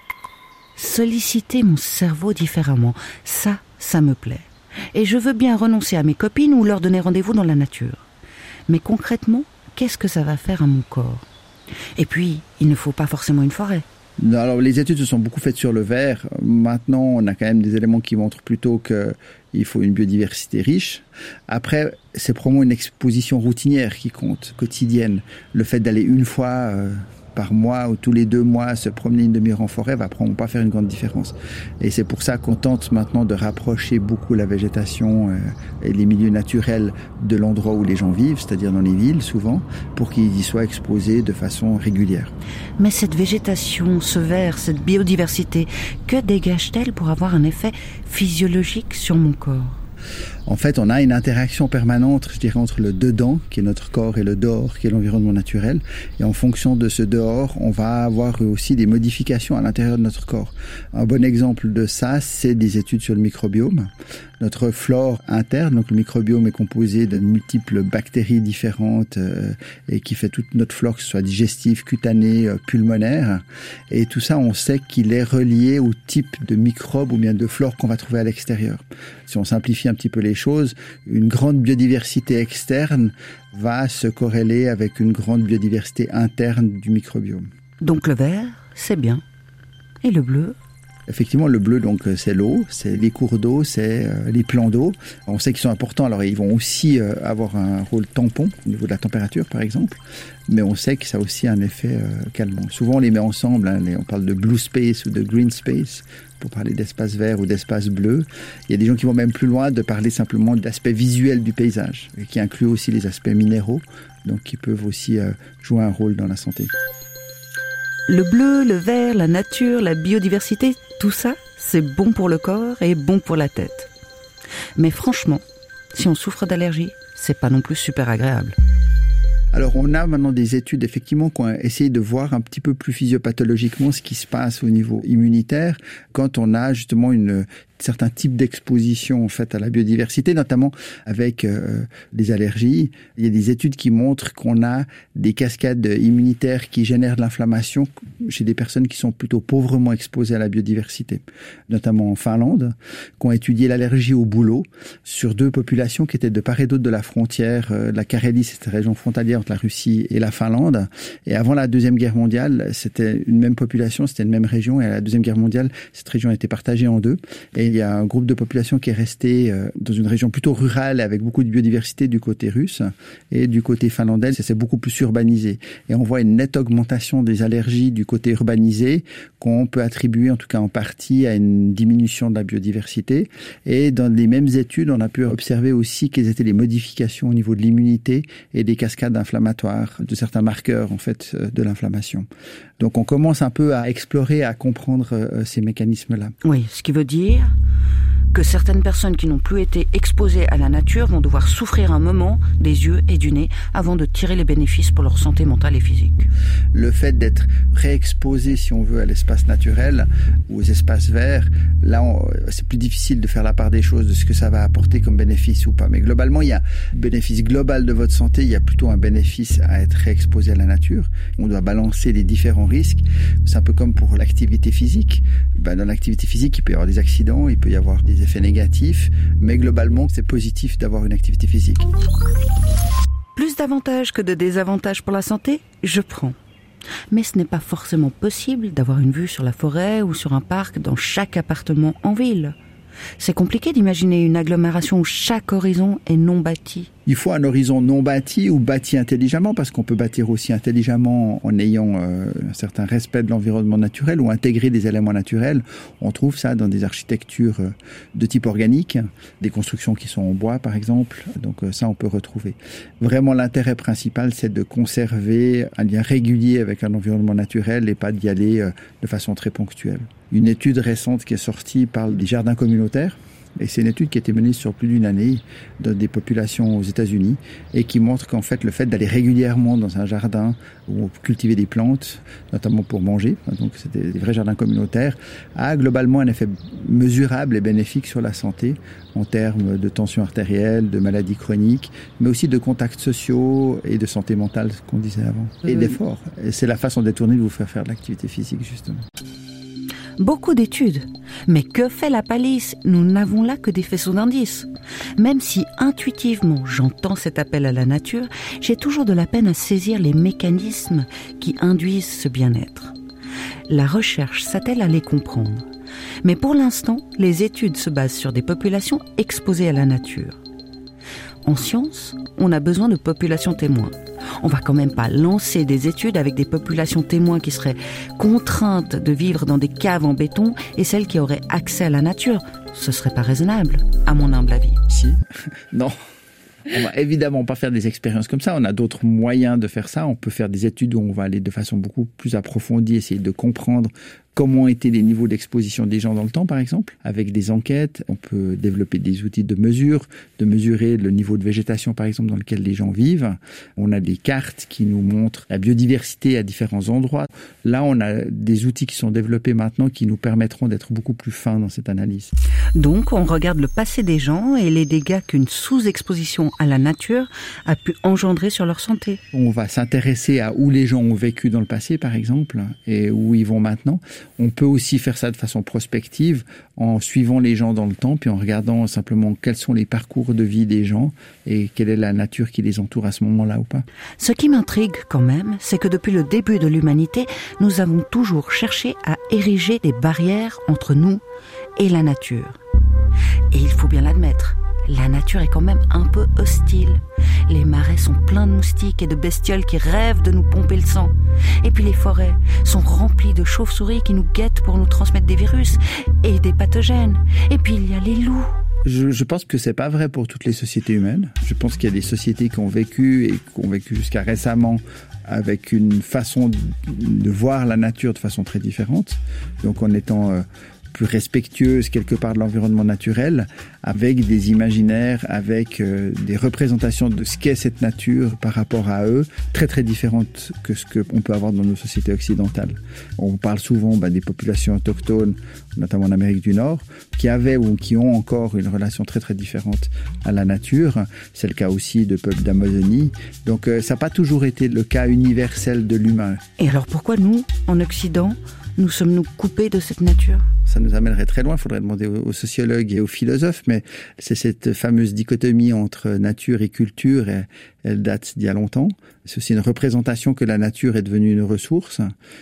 Solliciter mon cerveau différemment, ça me plaît. Et je veux bien renoncer à mes copines ou leur donner rendez-vous dans la nature. Mais concrètement, qu'est-ce que ça va faire à mon corps ? Et puis, il ne faut pas forcément une forêt. Non, alors les études se sont beaucoup faites sur le verre. Maintenant, on a quand même des éléments qui montrent plutôt qu'il faut une biodiversité riche. Après, c'est probablement une exposition routinière qui compte, quotidienne. Le fait d'aller une fois par mois ou tous les 2 mois se promener une demi-heure en forêt va probablement pas faire une grande différence. Et c'est pour ça qu'on tente maintenant de rapprocher beaucoup la végétation et les milieux naturels de l'endroit où les gens vivent, c'est-à-dire dans les villes souvent, pour qu'ils y soient exposés de façon régulière. Mais cette végétation, ce vert, cette biodiversité, que dégage-t-elle pour avoir un effet physiologique sur mon corps ? En fait, on a une interaction permanente, je dirais, entre le dedans, qui est notre corps, et le dehors, qui est l'environnement naturel. Et en fonction de ce dehors, on va avoir aussi des modifications à l'intérieur de notre corps. Un bon exemple de ça, c'est des études sur le microbiome. Notre flore interne, donc le microbiome est composé de multiples bactéries différentes et qui fait toute notre flore, que ce soit digestive, cutanée, pulmonaire. Et tout ça, on sait qu'il est relié au type de microbes ou bien de flore qu'on va trouver à l'extérieur. Si on simplifie un petit peu les choses, une grande biodiversité externe va se corréler avec une grande biodiversité interne du microbiome. Donc le vert, c'est bien. Et le bleu ? Effectivement, le bleu, donc, c'est l'eau, c'est les cours d'eau, c'est les plans d'eau. On sait qu'ils sont importants. Alors, ils vont aussi avoir un rôle tampon au niveau de la température, par exemple. Mais on sait que ça a aussi un effet calmant. Souvent, on les met ensemble. On parle de blue space ou de green space pour parler d'espace vert ou d'espace bleu. Il y a des gens qui vont même plus loin de parler simplement de l'aspect visuel du paysage, et qui inclut aussi les aspects minéraux, donc qui peuvent aussi jouer un rôle dans la santé. Le bleu, le vert, la nature, la biodiversité, tout ça, c'est bon pour le corps et bon pour la tête. Mais franchement, si on souffre d'allergie, c'est pas non plus super agréable. Alors, on a maintenant des études, effectivement, qui ont essayé de voir un petit peu plus physiopathologiquement ce qui se passe au niveau immunitaire quand on a justement certains types d'exposition en fait à la biodiversité, notamment avec des allergies. Il y a des études qui montrent qu'on a des cascades immunitaires qui génèrent de l'inflammation chez des personnes qui sont plutôt pauvrement exposées à la biodiversité, notamment en Finlande, qui ont étudié l'allergie au bouleau sur 2 populations qui étaient de part et d'autre de la frontière. La Carélie, c'est cette région frontalière entre la Russie et la Finlande. Et avant la Deuxième Guerre mondiale, c'était une même population, c'était une même région. Et à la Deuxième Guerre mondiale, cette région a été partagée en 2. Et il y a un groupe de population qui est resté dans une région plutôt rurale avec beaucoup de biodiversité du côté russe, et du côté finlandais, c'est beaucoup plus urbanisé. Et on voit une nette augmentation des allergies du côté urbanisé qu'on peut attribuer en tout cas en partie à une diminution de la biodiversité. Et dans les mêmes études, on a pu observer aussi quelles étaient les modifications au niveau de l'immunité et des cascades inflammatoires, de certains marqueurs en fait de l'inflammation. Donc on commence un peu à explorer, à comprendre ces mécanismes-là. Oui, ce qui veut dire que certaines personnes qui n'ont plus été exposées à la nature vont devoir souffrir un moment des yeux et du nez avant de tirer les bénéfices pour leur santé mentale et physique. Le fait d'être réexposé, si on veut, à l'espace naturel ou aux espaces verts, là, c'est plus difficile de faire la part des choses, de ce que ça va apporter comme bénéfice ou pas. Mais globalement, il y a un bénéfice global de votre santé, il y a plutôt un bénéfice à être réexposé à la nature. On doit balancer les différents risques. C'est un peu comme pour l'activité physique. Dans l'activité physique, il peut y avoir des accidents, il peut y avoir des effets négatifs, mais globalement, c'est positif d'avoir une activité physique. Plus d'avantages que de désavantages pour la santé, je prends. Mais ce n'est pas forcément possible d'avoir une vue sur la forêt ou sur un parc dans chaque appartement en ville. C'est compliqué d'imaginer une agglomération où chaque horizon est non bâti. Il faut un horizon non bâti ou bâti intelligemment, parce qu'on peut bâtir aussi intelligemment en ayant un certain respect de l'environnement naturel ou intégrer des éléments naturels. On trouve ça dans des architectures de type organique, des constructions qui sont en bois par exemple. Donc ça, on peut retrouver. Vraiment, l'intérêt principal, c'est de conserver un lien régulier avec un environnement naturel et pas d'y aller de façon très ponctuelle. Une étude récente qui est sortie parle des jardins communautaires. Et c'est une étude qui a été menée sur plus d'une année dans des populations aux États-Unis et qui montre qu'en fait, le fait d'aller régulièrement dans un jardin ou cultiver des plantes, notamment pour manger, donc c'est des vrais jardins communautaires, a globalement un effet mesurable et bénéfique sur la santé en termes de tension artérielle, de maladies chroniques, mais aussi de contacts sociaux et de santé mentale, ce qu'on disait avant, et d'efforts. Et c'est la façon détournée de vous faire de l'activité physique, justement. Beaucoup d'études. Mais que fait la palisse ? Nous n'avons là que des faisceaux d'indices. Même si intuitivement j'entends cet appel à la nature, j'ai toujours de la peine à saisir les mécanismes qui induisent ce bien-être. La recherche s'attelle à les comprendre. Mais pour l'instant, les études se basent sur des populations exposées à la nature. En science, on a besoin de populations témoins. On va quand même pas lancer des études avec des populations témoins qui seraient contraintes de vivre dans des caves en béton et celles qui auraient accès à la nature. Ce serait pas raisonnable, à mon humble avis. Si, non. On va évidemment pas faire des expériences comme ça. On a d'autres moyens de faire ça. On peut faire des études où on va aller de façon beaucoup plus approfondie, essayer de comprendre comment étaient les niveaux d'exposition des gens dans le temps, par exemple. Avec des enquêtes, on peut développer des outils de mesure, de mesurer le niveau de végétation, par exemple, dans lequel les gens vivent. On a des cartes qui nous montrent la biodiversité à différents endroits. Là, on a des outils qui sont développés maintenant qui nous permettront d'être beaucoup plus fins dans cette analyse. Donc, on regarde le passé des gens et les dégâts qu'une sous-exposition à la nature a pu engendrer sur leur santé. On va s'intéresser à où les gens ont vécu dans le passé, par exemple, et où ils vont maintenant. On peut aussi faire ça de façon prospective, en suivant les gens dans le temps, puis en regardant simplement quels sont les parcours de vie des gens et quelle est la nature qui les entoure à ce moment-là ou pas. Ce qui m'intrigue quand même, c'est que depuis le début de l'humanité, nous avons toujours cherché à ériger des barrières entre nous et la nature. Et il faut bien l'admettre, la nature est quand même un peu hostile. Les marais sont pleins de moustiques et de bestioles qui rêvent de nous pomper le sang. Et puis les forêts sont remplies de chauves-souris qui nous guettent pour nous transmettre des virus et des pathogènes. Et puis il y a les loups. Je pense que c'est pas vrai pour toutes les sociétés humaines. Je pense qu'il y a des sociétés qui ont vécu et qui ont vécu jusqu'à récemment avec une façon de voir la nature de façon très différente. Donc en étant plus respectueuse quelque part de l'environnement naturel, avec des imaginaires, avec des représentations de ce qu'est cette nature par rapport à eux, très très différentes que ce qu'on peut avoir dans nos sociétés occidentales. On parle souvent des populations autochtones, notamment en Amérique du Nord, qui avaient ou qui ont encore une relation très très différente à la nature. C'est le cas aussi de peuples d'Amazonie. Donc ça n'a pas toujours été le cas universel de l'humain. Et alors pourquoi nous, en Occident, nous sommes-nous coupés de cette nature ? Ça nous amènerait très loin, il faudrait demander aux sociologues et aux philosophes, mais c'est cette fameuse dichotomie entre nature et culture, et elle date d'il y a longtemps. C'est aussi une représentation que la nature est devenue une ressource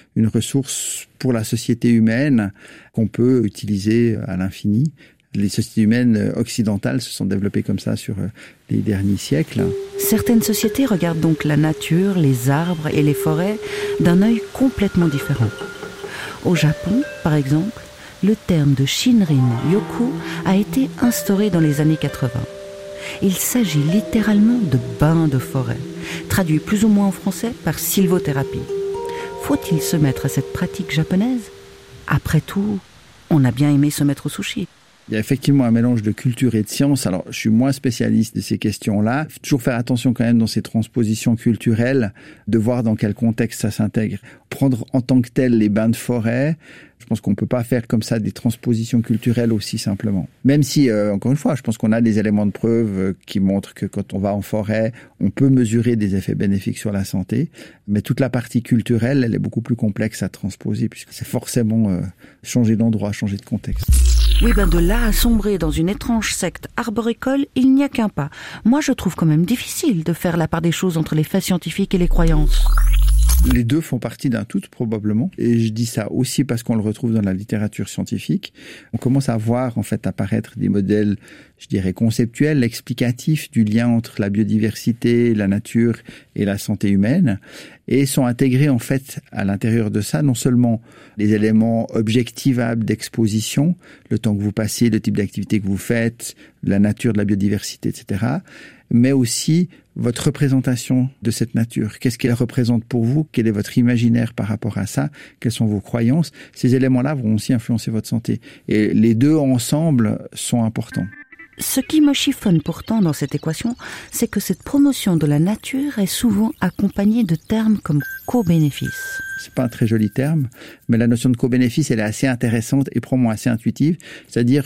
pour la société humaine qu'on peut utiliser à l'infini. Les sociétés humaines occidentales se sont développées comme ça sur les derniers siècles. Certaines sociétés regardent donc la nature, les arbres et les forêts d'un œil complètement différent. Au Japon, par exemple, le terme de Shinrin-yoku a été instauré dans les années 80. Il s'agit littéralement de bain de forêt, traduit plus ou moins en français par sylvothérapie. Faut-il se mettre à cette pratique japonaise ? Après tout, on a bien aimé se mettre au sushi. Il y a effectivement un mélange de culture et de science. Alors, je suis moins spécialiste de ces questions-là. Il faut toujours faire attention quand même dans ces transpositions culturelles, de voir dans quel contexte ça s'intègre. Prendre en tant que tel les bains de forêt, je pense qu'on peut pas faire comme ça des transpositions culturelles aussi simplement. Même si, encore une fois, je pense qu'on a des éléments de preuve qui montrent que quand on va en forêt, on peut mesurer des effets bénéfiques sur la santé. Mais toute la partie culturelle, elle est beaucoup plus complexe à transposer puisque c'est forcément changer d'endroit, changer de contexte. Oui, de là à sombrer dans une étrange secte arboricole, il n'y a qu'un pas. Moi, je trouve quand même difficile de faire la part des choses entre les faits scientifiques et les croyances. Les deux font partie d'un tout, probablement. Et je dis ça aussi parce qu'on le retrouve dans la littérature scientifique. On commence à voir, en fait, apparaître des modèles, je dirais, conceptuels, explicatifs du lien entre la biodiversité, la nature et la santé humaine. Et sont intégrés, en fait, à l'intérieur de ça, non seulement les éléments objectivables d'exposition, le temps que vous passez, le type d'activité que vous faites, la nature de la biodiversité, etc., mais aussi votre représentation de cette nature. Qu'est-ce qu'elle représente pour vous? Quel est votre imaginaire par rapport à ça? Quelles sont vos croyances? Ces éléments-là vont aussi influencer votre santé. Et les deux ensemble sont importants. Ce qui me chiffonne pourtant dans cette équation, c'est que cette promotion de la nature est souvent accompagnée de termes comme co-bénéfice. C'est pas un très joli terme, mais la notion de co-bénéfice, elle est assez intéressante et probablement assez intuitive. C'est-à-dire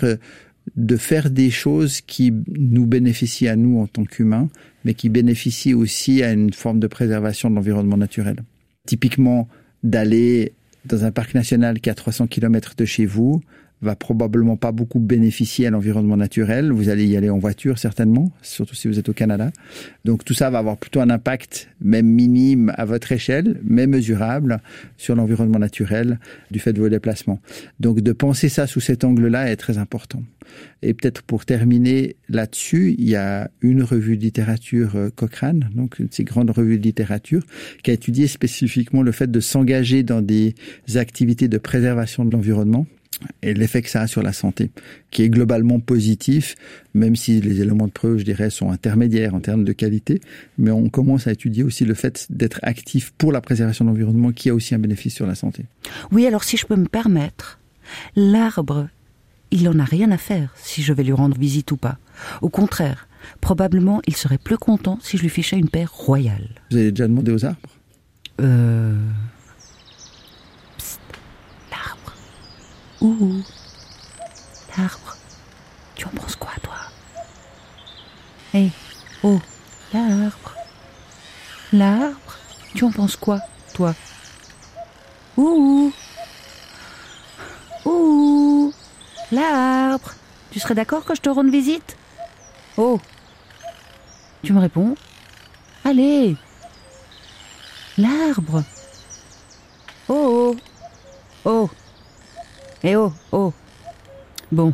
de faire des choses qui nous bénéficient à nous en tant qu'humains, mais qui bénéficient aussi à une forme de préservation de l'environnement naturel. Typiquement, d'aller dans un parc national qui est à 300 km de chez vous, va probablement pas beaucoup bénéficier à l'environnement naturel. Vous allez y aller en voiture, certainement, surtout si vous êtes au Canada. Donc tout ça va avoir plutôt un impact, même minime à votre échelle, mais mesurable sur l'environnement naturel du fait de vos déplacements. Donc de penser ça sous cet angle-là est très important. Et peut-être pour terminer là-dessus, il y a une revue de littérature Cochrane, donc une de ces grandes revues de littérature, qui a étudié spécifiquement le fait de s'engager dans des activités de préservation de l'environnement et l'effet que ça a sur la santé, qui est globalement positif, même si les éléments de preuve, je dirais, sont intermédiaires en termes de qualité, mais on commence à étudier aussi le fait d'être actif pour la préservation de l'environnement, qui a aussi un bénéfice sur la santé. Oui, alors si je peux me permettre, l'arbre, il en a rien à faire si je vais lui rendre visite ou pas. Au contraire, probablement, il serait plus content si je lui fichais une paire royale. Vous avez déjà demandé aux arbres? Ouh, l'arbre, tu en penses quoi, toi? Hé, oh, l'arbre, tu en penses quoi, toi? Ouh, l'arbre, tu serais d'accord que je te rende visite? Oh, tu me réponds? Allez, l'arbre, oh. Eh oh. Bon.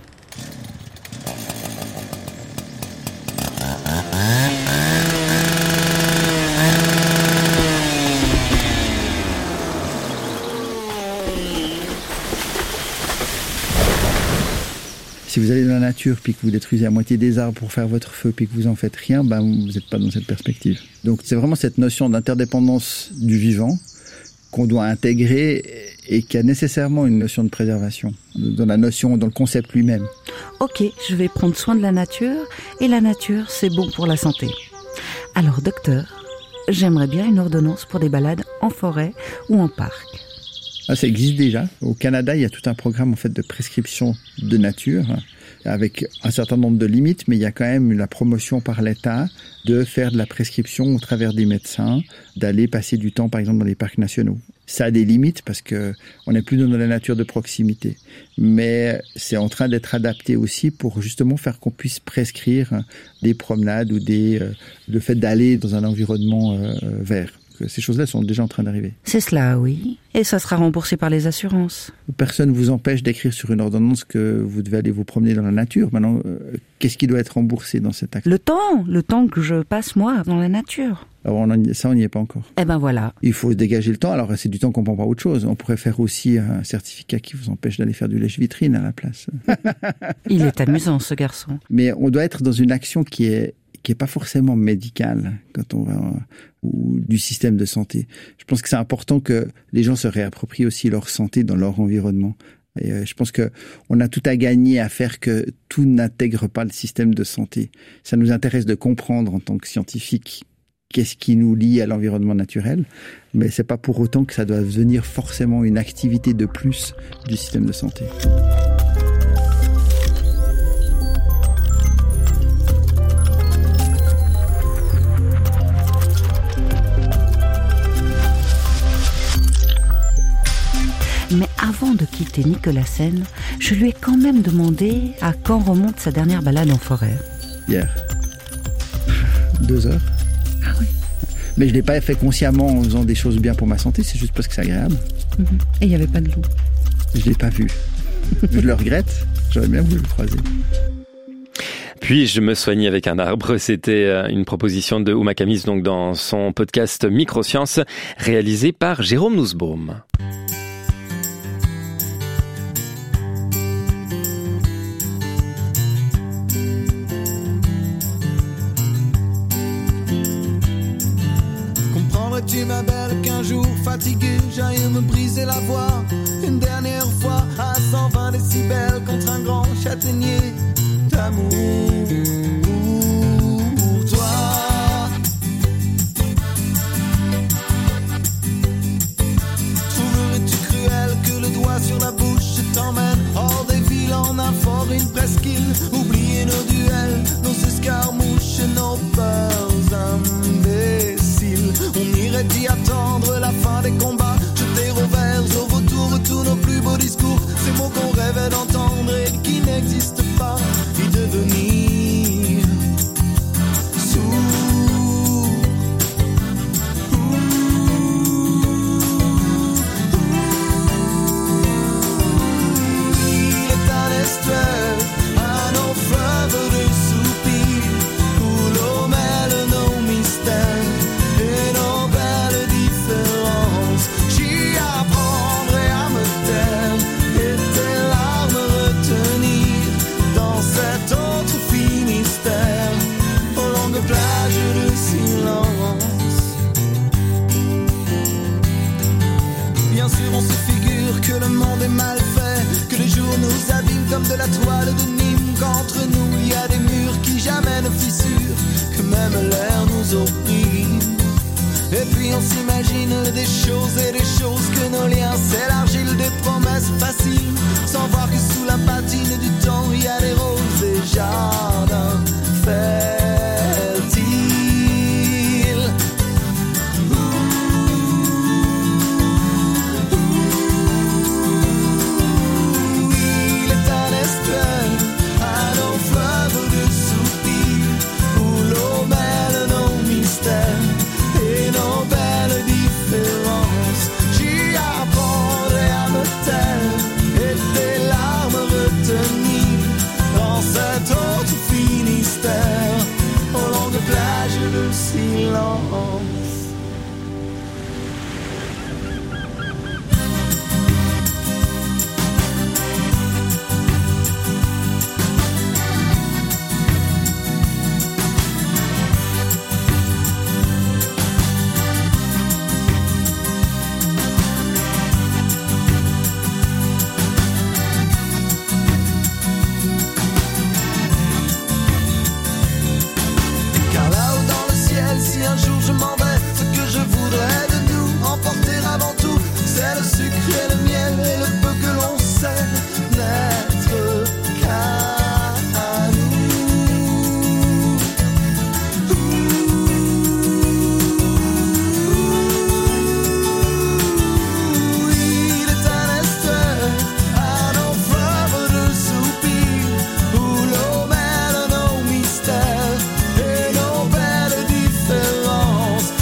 Si vous allez dans la nature puis que vous détruisez la moitié des arbres pour faire votre feu puis que vous en faites rien, vous n'êtes pas dans cette perspective. Donc c'est vraiment cette notion d'interdépendance du vivant qu'on doit intégrer et qui a nécessairement une notion de préservation, dans le concept lui-même. Ok, je vais prendre soin de la nature, et la nature, c'est bon pour la santé. Alors, docteur, j'aimerais bien une ordonnance pour des balades en forêt ou en parc. Ça existe déjà. Au Canada, il y a tout un programme en fait de prescription de nature, avec un certain nombre de limites, mais il y a quand même la promotion par l'État de faire de la prescription au travers des médecins, d'aller passer du temps, par exemple, dans les parcs nationaux. Ça a des limites parce que on n'est plus dans la nature de proximité, mais c'est en train d'être adapté aussi pour justement faire qu'on puisse prescrire des promenades ou le fait d'aller dans un environnement vert. Ces choses-là sont déjà en train d'arriver. C'est cela, oui. Et ça sera remboursé par les assurances. Personne ne vous empêche d'écrire sur une ordonnance que vous devez aller vous promener dans la nature. Maintenant, qu'est-ce qui doit être remboursé dans cet acte? Le temps que je passe, moi, dans la nature. Alors on n'y est pas encore. Eh ben voilà. Il faut dégager le temps. Alors c'est du temps qu'on prend pas autre chose. On pourrait faire aussi un certificat qui vous empêche d'aller faire du lèche-vitrine à la place. Il est amusant, ce garçon. Mais on doit être dans une action qui est pas forcément médicale quand on va ou du système de santé. Je pense que c'est important que les gens se réapproprient aussi leur santé dans leur environnement. Et je pense que on a tout à gagner à faire que tout n'intègre pas le système de santé. Ça nous intéresse de comprendre en tant que scientifiques qu'est-ce qui nous lie à l'environnement naturel, mais c'est pas pour autant que ça doit devenir forcément une activité de plus du système de santé. Mais avant de quitter Nicolas-Seine, je lui ai quand même demandé à quand remonte sa dernière balade en forêt. Hier. 2 heures. Ah oui. Mais je l'ai pas fait consciemment en faisant des choses bien pour ma santé, c'est juste parce que c'est agréable. Et il n'y avait pas de loup. Je l'ai pas vu. Je le regrette, j'aurais bien voulu le croiser. Puis je me soignais avec un arbre, c'était une proposition de Ouma Kamis, donc dans son podcast Microsciences, réalisé par Jérôme Nussbaum. Tu ma belle qu'un jour fatigué j'aille me briser la voix une dernière fois à 120 décibels contre un grand châtaignier d'amour pour toi. Trouverais-tu cruel que le doigt sur la bouche t'emmène hors des villes en un fort, une presqu'île, oublier nos duels, nos escarmouches et nos peurs imbéciles. On irait y attendre la fin des combats, jeter au vert, au vautour, tous nos plus beaux discours, ces mots qu'on rêvait d'entendre et qui n'existent pas, y devenir sourd. Il est un estuaire à nos fleuves de soupirs où l'eau mêle nos mystères et nos belles différences. J'y apprendrai à me taire et tes larmes retenir dans cet autre Finistère aux longues plages de silence. Bien sûr on se figure que le monde est mal fait, que les jours nous abîment comme de la toile de Nîmes, qu'entre nous il y a des murs qui jamais ne fissurent, que même l'air nous opprime. Et puis on s'imagine des choses et des choses, que nos liens s'élargissent, des promesses faciles, sans voir que sous la patine du temps il y a des roses et jardins fertiles. Il est un estuaire à nos fleuves de soupirs où l'eau mêle nos mystères et nos belles différences. J'y apprendrai à me taire et tes larmes retenir dans cet autre Finistère aux longues plages de silence. Car là-haut dans le ciel, si un jour je m'en vais, ce que je voudrais de nous emporter avant tout, c'est le sucre et le miel et le peu que l'on sait n'être qu'à nous. Il est un estuaire à nos fleuves de soupirs où l'eau mêle nos mystères et nos belles différences.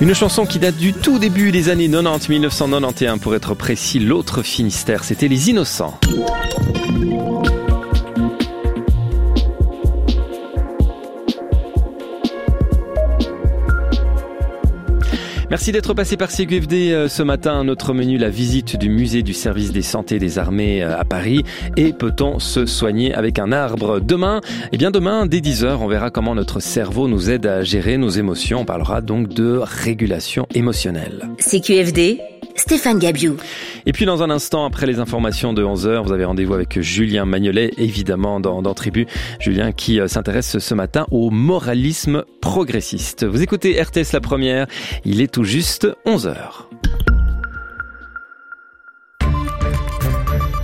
Une chanson qui date du tout début des années 90, 1991 pour être précis, l'autre Finistère, c'était Les Innocents. Merci d'être passé par CQFD ce matin. Notre menu, la visite du musée du service des santé des armées à Paris. Et peut-on se soigner avec un arbre? Demain, dès 10h, on verra comment notre cerveau nous aide à gérer nos émotions. On parlera donc de régulation émotionnelle. CQFD, Stéphane Gabiou. Et puis dans un instant, après les informations de 11h, vous avez rendez-vous avec Julien Magnolet, évidemment dans Tribu. Julien qui s'intéresse ce matin au moralisme progressiste. Vous écoutez RTS La Première, il est tout juste 11h.